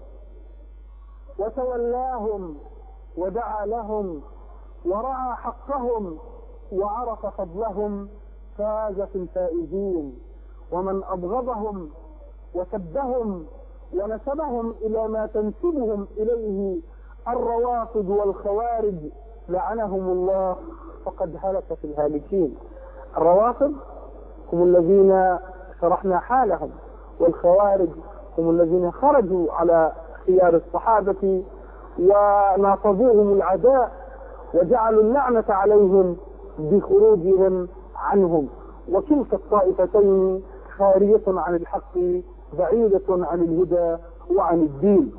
وتولاهم ودعا لهم ورعى حقهم وعرف فضلهم فاز في الفائزين، ومن أبغضهم وسبهم ونسبهم إلى ما تنسبهم إليه الروافض والخوارج لعنهم الله فقد هلك في الهالكين. الروافض هم الذين شرحنا حالهم، والخوارج هم الذين خرجوا على خيار الصحابة وناصبوهم العداء وجعلوا اللعنة عليهم بخروجهم عنهم، وكلتا الطائفتين خارجة عن الحق بعيدة عن الهدى وعن الدين.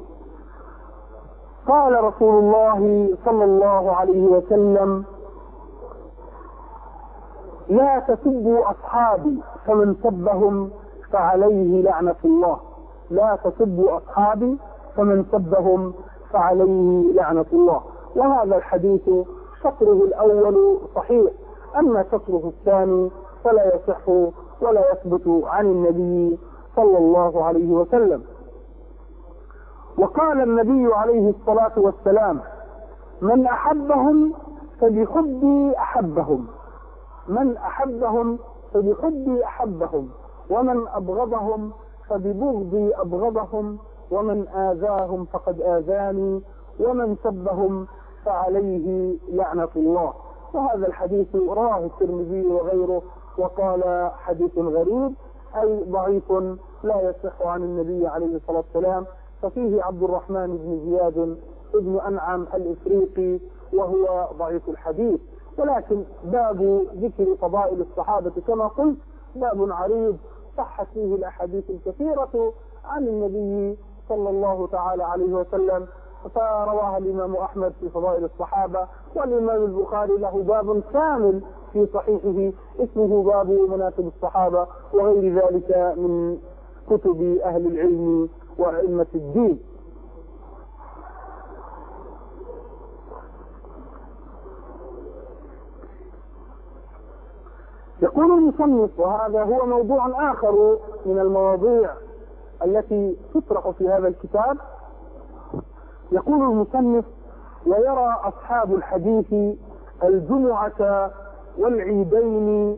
قال رسول الله صلى الله عليه وسلم: لا تسبوا أصحابي فمن سبهم فعليه لعنة الله. لا تسبوا أصحابي فمن سبهم فعليه لعنة الله. وهذا الحديث شطره الأول صحيح، أما شطره الثاني فلا يصح ولا يثبت عن النبي صلى الله عليه وسلم. وقال النبي عليه الصلاة والسلام: من أحبهم فبحبي أحبهم، من أحبهم فبحبي أحبهم، ومن أبغضهم فببغضي أبغضهم، ومن آذاهم فقد آذاني، ومن سبهم فعليه لعنة الله. وهذا الحديث رواه الترمذي وغيره وقال حديث غريب، أي ضعيف لا يصح عن النبي عليه الصلاة والسلام. ففيه عبد الرحمن بن زياد ابن أنعم الإفريقي وهو ضعيف الحديث. ولكن باب ذكر فضائل الصحابة كما قلت باب عريض صحت فيه الأحاديث الكثيرة عن النبي صلى الله تعالى عليه وسلم، فرواها الإمام أحمد في فضائل الصحابة، والإمام البخاري له باب كامل في صحيحه اسمه باب مناقب الصحابة، وغير ذلك من كتب أهل العلم وأئمة الدين. يقول المصنف، وهذا هو موضوع آخر من المواضيع التي تطرح في هذا الكتاب، يقول المصنف: ويرى أصحاب الحديث الجمعة والعيدين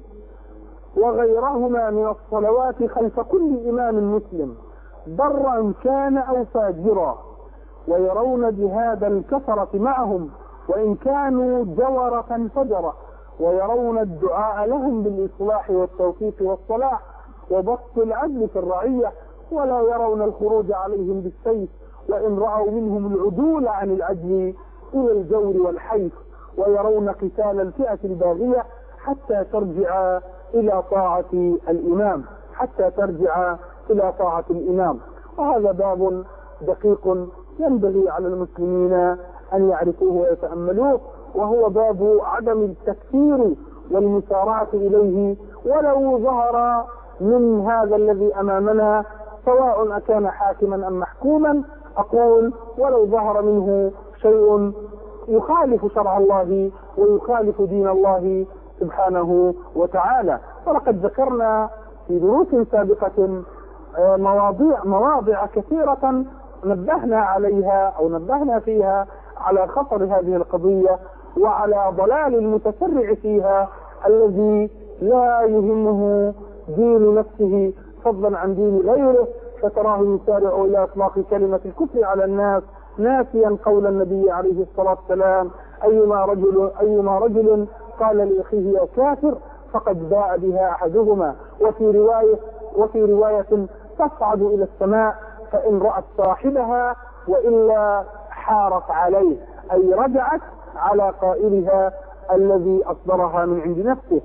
وغيرهما من الصلوات خلف كل إمام مسلم برا كان أو فاجرا، ويرون جهاد الكفرة معهم وإن كانوا جورة فجرا، ويرون الدعاء لهم بالإصلاح والتوفيق والصلاح وبسط العدل في الرعية، ولا يرون الخروج عليهم بالسيف وإن رأوا منهم العدول عن العدل إلى الجور والحيف، ويرون قتال الفئة الباغية حتى ترجع إلى طاعة الإمام حتى ترجع إلى طاعة الإمام. وهذا باب دقيق ينبغي على المسلمين أن يعرفوه ويتأملوه، وهو باب عدم التكفير والمسارعة إليه ولو ظهر من هذا الذي أمامنا، سواء أكان حاكما أم محكوما. أقول ولو ظهر منه شيء يخالف شرع الله ويخالف دين الله سبحانه وتعالى. ولقد ذكرنا في دروس سابقة مواضيع مواضع كثيرة نبهنا عليها أو نبهنا فيها على خطر هذه القضية وعلى ضلال المتسرع فيها الذي لا يهمه دين نفسه فضلا عن دين غيره، فتراه يسارع إلى إطلاق كلمة الكفر على الناس ناسيا قول النبي عليه الصلاة والسلام: أيما رجل أيما رجل قال لأخيه يا كافر فقد باء بها أحدهما. وفي رواية وفي رواية تصعد إلى السماء فإن رأت صاحبها وإلا حارت عليه، أي رجعت على قائلها الذي أصدرها من عند نفسه.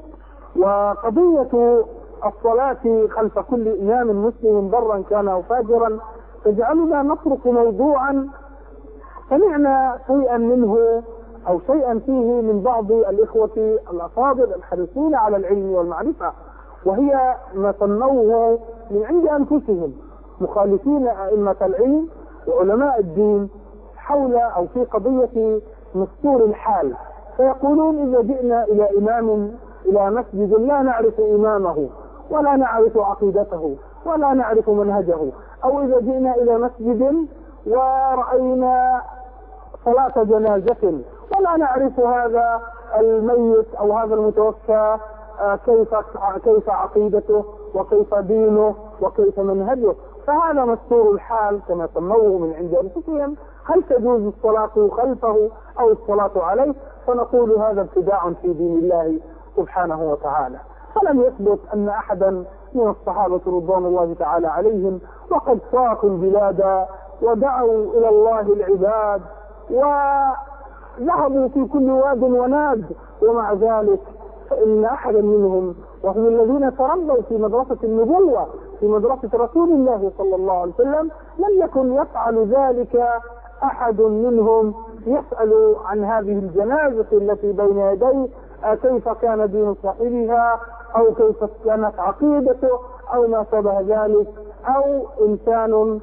وقضية الصلاة خلف كل إمام مسلم برا كان أو فاجرا تجعلنا نترك موضوعا سمعنا شيئا منه أو شيئا فيه من بعض الإخوة الأفاضل الحريصين على العلم والمعرفة، وهي ما سموه من عند أنفسهم مخالفين أئمة العلم وعلماء الدين حول أو في قضية مستور الحال، فيقولون إذا جئنا إلى إمام إلى مسجد لا نعرف إمامه ولا نعرف عقيدته ولا نعرف منهجه، أو إذا جئنا إلى مسجد ورأينا صلاة جنازة ولا نعرف هذا الميت أو هذا المتوفى كيف كيف عقيدته وكيف دينه وكيف منهجه، فهذا مستور الحال كما سموه من عند أنفسهم. هل تجوز الصلاة خلفه أو الصلاة عليه؟ فنقول هذا ابتداع في دين الله سبحانه وتعالى. فلم يثبت أن أحدا من الصحابة رضوان الله تعالى عليهم وقد ساقوا البلاد ودعوا إلى الله العباد وذهبوا في كل واد وناد ومع ذلك فإن أحدا منهم وهم الذين تربوا في مدرسة النبوة في مدرسة رسول الله صلى الله عليه وسلم لم يكن يفعل ذلك أحد منهم يسأل عن هذه الجنازة التي بين يديه كيف كان دين صاحبها أو كيف كانت عقيدته أو ما شابه ذلك، أو إنسان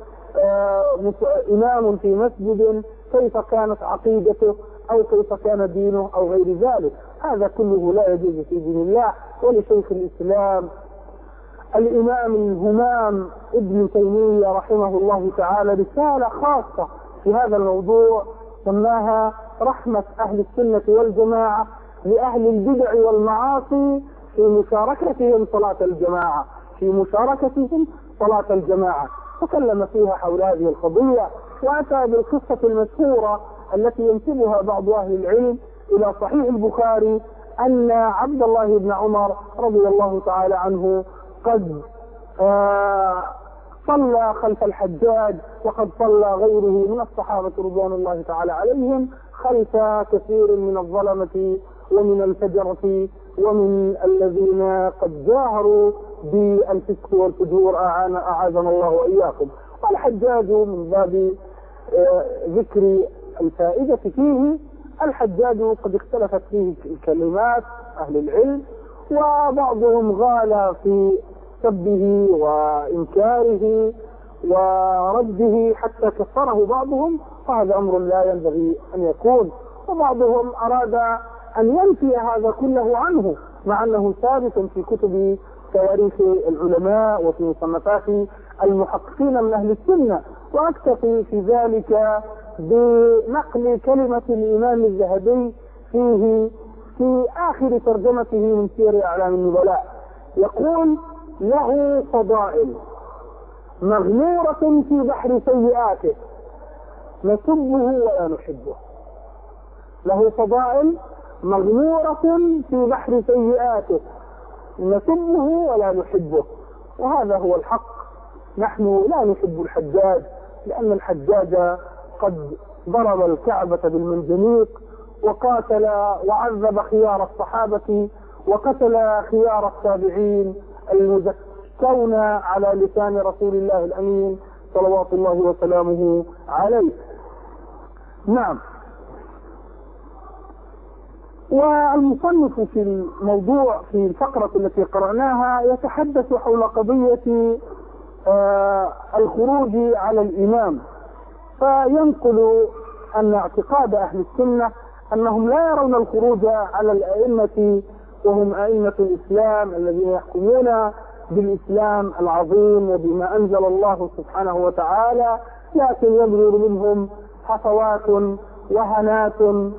إمام في مسجد كيف كانت عقيدته أو كيف كان دينه أو غير ذلك. هذا كله لا يجوز في دين الله. ولشيخ الإسلام الإمام الهمام ابن تيمية رحمه الله تعالى رسالة خاصة في هذا الموضوع سماها رحمة أهل السنة والجماعة لأهل البدع والمعاصي في مشاركتهم صلاة الجماعة في مشاركتهم صلاة الجماعة تكلم فيها حول هذه القضية، وأتى بالقصة المشهورة التي ينسبها بعض أهل العلم إلى صحيح البخاري أن عبد الله بن عمر رضي الله تعالى عنه قد آه صلى خلف الحجاج، وقد صلى غيره من الصحابة رضوان الله تعالى عليهم خلف كثير من الظلمة ومن الفجرة ومن الذين قد جاهروا بالفسق والفجور أعاذنا الله وإياكم. والحجاج من باب ذكر الفائدة فيه، الحجاج قد اختلفت فيه كلمات أهل العلم، وبعضهم غال في سبه وإنكاره ورده حتى كفره بعضهم، وهذا أمر لا ينبغي أن يكون. وبعضهم أراد أن ينفي هذا كله عنه مع أنه ثابت في كتب تواريخ العلماء وفي مصنفات المحققين من أهل السنة. وأكتفي في ذلك بنقل كلمة الإمام الذهبي فيه في آخر ترجمته من سير أعلام النبلاء، يقول: له فضائل مغمورة في بحر سيئاته نسبه ولا نحبه. له فضائل مغمورة في بحر سيئاته نسبه ولا نحبه. وهذا هو الحق، نحن لا نحب الحجاج لأن الحجاج قد ضرب الكعبة بالمنجنيق وقاتل وعذب خيار الصحابة وقتل خيار التابعين المزكون على لسان رسول الله الأمين صلوات الله وسلامه عليه. نعم. والمصنف في الموضوع في الفقرة التي قرأناها يتحدث حول قضية آه الخروج على الإمام، فينقل أن اعتقاد أهل السنة أنهم لا يرون الخروج على الأئمة وهم أئمة الإسلام الذين يحكمون بالإسلام العظيم وبما أنزل الله سبحانه وتعالى، لكن يبدو منهم حفوات وهنات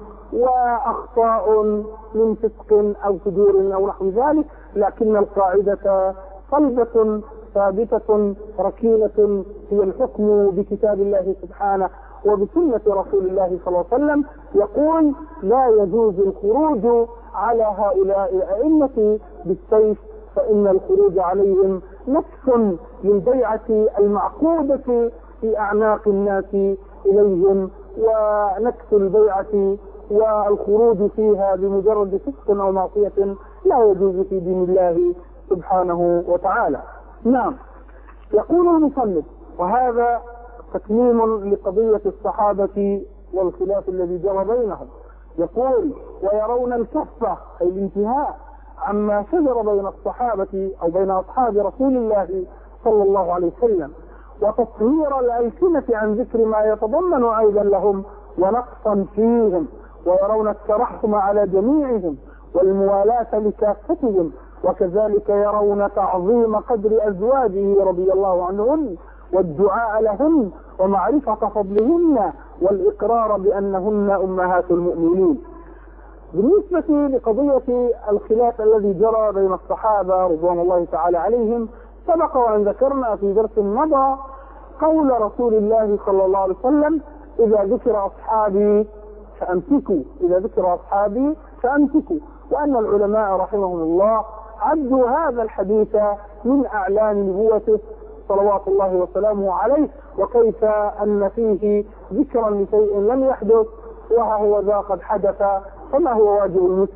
وأخطاء من فسق أو فجور أو نحو ذلك، لكن القاعدة صلبة ثابتة ركينة هي الحكم بكتاب الله سبحانه وبسنة رسول الله صلى الله عليه وسلم. يقول: لا يجوز الخروج على هؤلاء الأئمة بالسيف، فإن الخروج عليهم نفس للبيعة المعقودة في أعناق الناس إليهم، ونكس البيعة والخروج فيها بمجرد فسق أو معصية لا يجوز في دين الله سبحانه وتعالى. نعم. يقول المصنف: وهذا تكميم لقضية الصحابة والخلاف الذي جرى بينهم. يقول: ويرون الكفة أي الانتهاء عما شجر بين الصحابة أو بين أصحاب رسول الله صلى الله عليه وسلم، وتطهير الألسنة عن ذكر ما يتضمن عيبا لهم ونقصا فيهم، ويرون الترحم على جميعهم والموالاة لكافتهم، وكذلك يرون تعظيم قدر أزواجه رضي الله عنهن والدعاء لهن ومعرفة فضلهن والإقرار بأنهن أمهات المؤمنين. بالنسبة لقضية الخلاف الذي جرى بين الصحابة رضوان الله تعالى عليهم، سبق وأن ذكرنا في درس مضى قول رسول الله صلى الله عليه وسلم: إذا ذكر أصحابي فأمسكوا إذا ذكر أصحابي فأمسكوا. وأن العلماء رحمهم الله عدوا هذا الحديث من أعلام نبوته صلوات الله وسلامه عليه، وكيف أن فيه ذكرا لشيء لم يحدث وها هو ذا قد حدث، فما هو واجب المسلم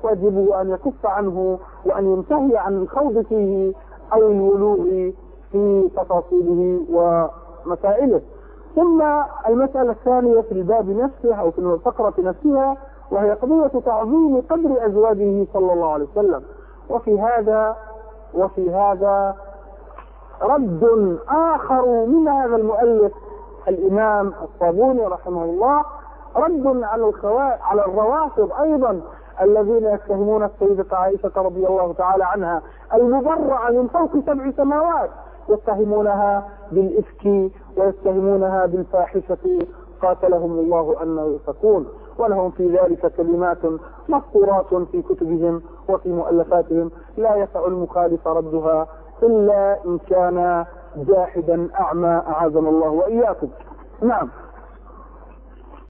واجبه أن يكف عنه وأن ينتهي عن الخوض فيه أو الولوغ في تفاصيله ومسائله. ثم المسألة الثانية في الباب نفسه أو في الفقرة نفسها، وهي قضية تعظيم قدر أزواجه صلى الله عليه وسلم. وفي هذا وفي هذا رد آخر من هذا المؤلف الإمام الصابوني رحمه الله، رد على الخوا... على الروافض أيضا الذين يتهمون السيدة عائشة رضي الله تعالى عنها المبرعة من فوق سبع سماوات، يتهمونها بالإفك ويتهمونها بالفاحشة، قاتلهم الله أن يؤفكون. ولهم في ذلك كلمات مسطورات في كتبهم وفي مؤلفاتهم لا يسع المخالف ردها إلا إن كان جاحدا أعمى أعاذنا الله وإياكم. نعم.